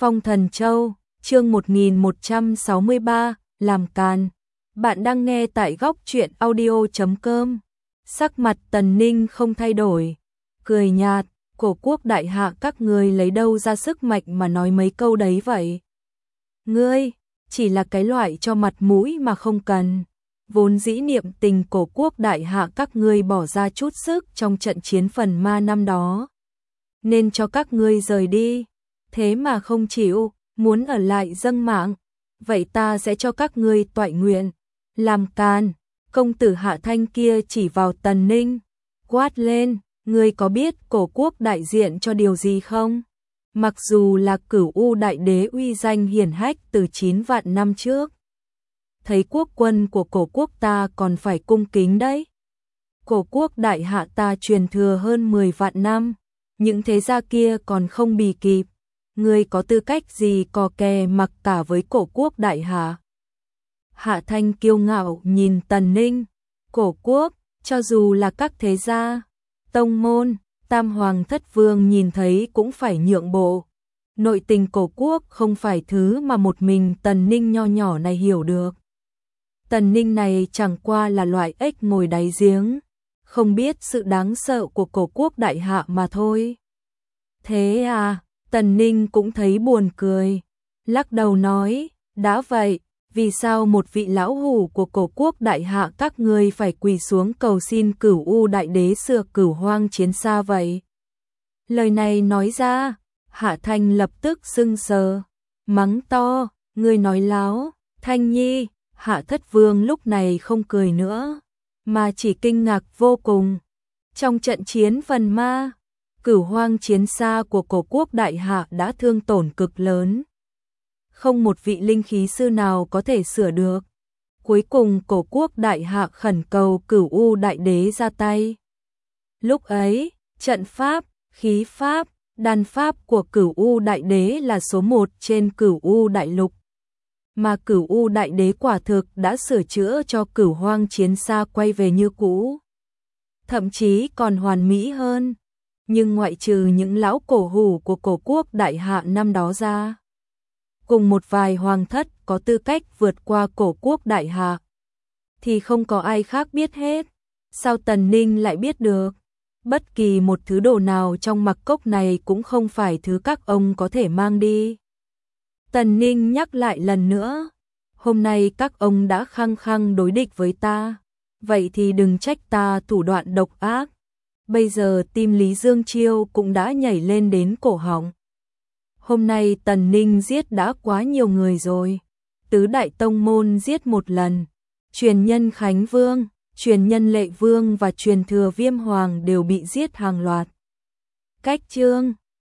Phong Thần Châu, chương 1163, làm càn. Bạn đang nghe tại góc truyện audio.com. Sắc mặt Tần Ninh không thay đổi, cười nhạt, Cổ Quốc đại hạ các ngươi lấy đâu ra sức mạnh mà nói mấy câu đấy vậy? Ngươi, chỉ là cái loại cho mặt mũi mà không cần. Vốn dĩ niệm tình Cổ Quốc đại hạ các ngươi bỏ ra chút sức trong trận chiến phần ma năm đó, nên cho các ngươi rời đi, thế mà không chịu, muốn ở lại dâng mạng, vậy ta sẽ cho các ngươi toại nguyện. Làm càn, công tử Hạ Thanh kia chỉ vào Tần Ninh, quát lên, ngươi có biết Cổ Quốc đại diện cho điều gì không? Mặc dù là Cửu U đại đế uy danh hiển hách từ 9 vạn năm trước, thấy quốc quân của Cổ Quốc ta còn phải cung kính đấy. Cổ Quốc đại hạ ta truyền thừa hơn 10 vạn năm, những thế gia kia còn không bì kịp, ngươi có tư cách gì cò kè mặc cả với Cổ Quốc đại hạ? Hạ Thanh kiêu ngạo nhìn Tần Ninh, Cổ Quốc, cho dù là các thế gia, tông môn, Tam Hoàng Thất Vương nhìn thấy cũng phải nhượng bộ. Nội tình Cổ Quốc không phải thứ mà một mình Tần Ninh nho nhỏ này hiểu được. Tần Ninh này chẳng qua là loại ếch ngồi đáy giếng, không biết sự đáng sợ của Cổ Quốc đại hạ mà thôi. Thế à, Tần Ninh cũng thấy buồn cười, lắc đầu nói, đã vậy, vì sao một vị lão hủ của Cổ Quốc đại hạ các ngươi phải quỳ xuống cầu xin Cửu U đại đế xưa Cửu Hoang chiến xa vậy? Lời này nói ra, Hạ Thanh lập tức sưng sờ, mắng to, ngươi nói láo, Thanh Nhi. Hạ Thất Vương lúc này không cười nữa, mà chỉ kinh ngạc vô cùng. Trong trận chiến phần ma, Cửu Hoang chiến xa của Cổ Quốc đại hạ đã thương tổn cực lớn, không một vị linh khí sư nào có thể sửa được. Cuối cùng Cổ Quốc đại hạ khẩn cầu Cửu U đại đế ra tay. Lúc ấy, trận pháp, khí pháp, đan pháp của Cửu U đại đế là số 1 trên Cửu U đại lục, mà Cửu U đại đế quả thực đã sửa chữa cho Cửu Hoang chiến xa quay về như cũ, thậm chí còn hoàn mỹ hơn. Nhưng ngoại trừ những lão cổ hủ của Cổ Quốc đại hạ năm đó ra, cùng một vài hoàng thất có tư cách vượt qua Cổ Quốc đại hạ, thì không có ai khác biết hết. Sao Tần Ninh lại biết được? Bất kỳ một thứ đồ nào trong mặc cốc này cũng không phải thứ các ông có thể mang đi. Tần Ninh nhắc lại lần nữa, hôm nay các ông đã khăng khăng đối địch với ta, vậy thì đừng trách ta thủ đoạn độc ác. Bây giờ tim Lý Dương Chiêu cũng đã nhảy lên đến cổ họng. Hôm nay Tần Ninh giết đã quá nhiều người rồi, tứ đại tông môn giết một lần, truyền nhân Khánh Vương, truyền nhân Lệ Vương và truyền thừa Viêm Hoàng đều bị giết hàng loạt. Cách chương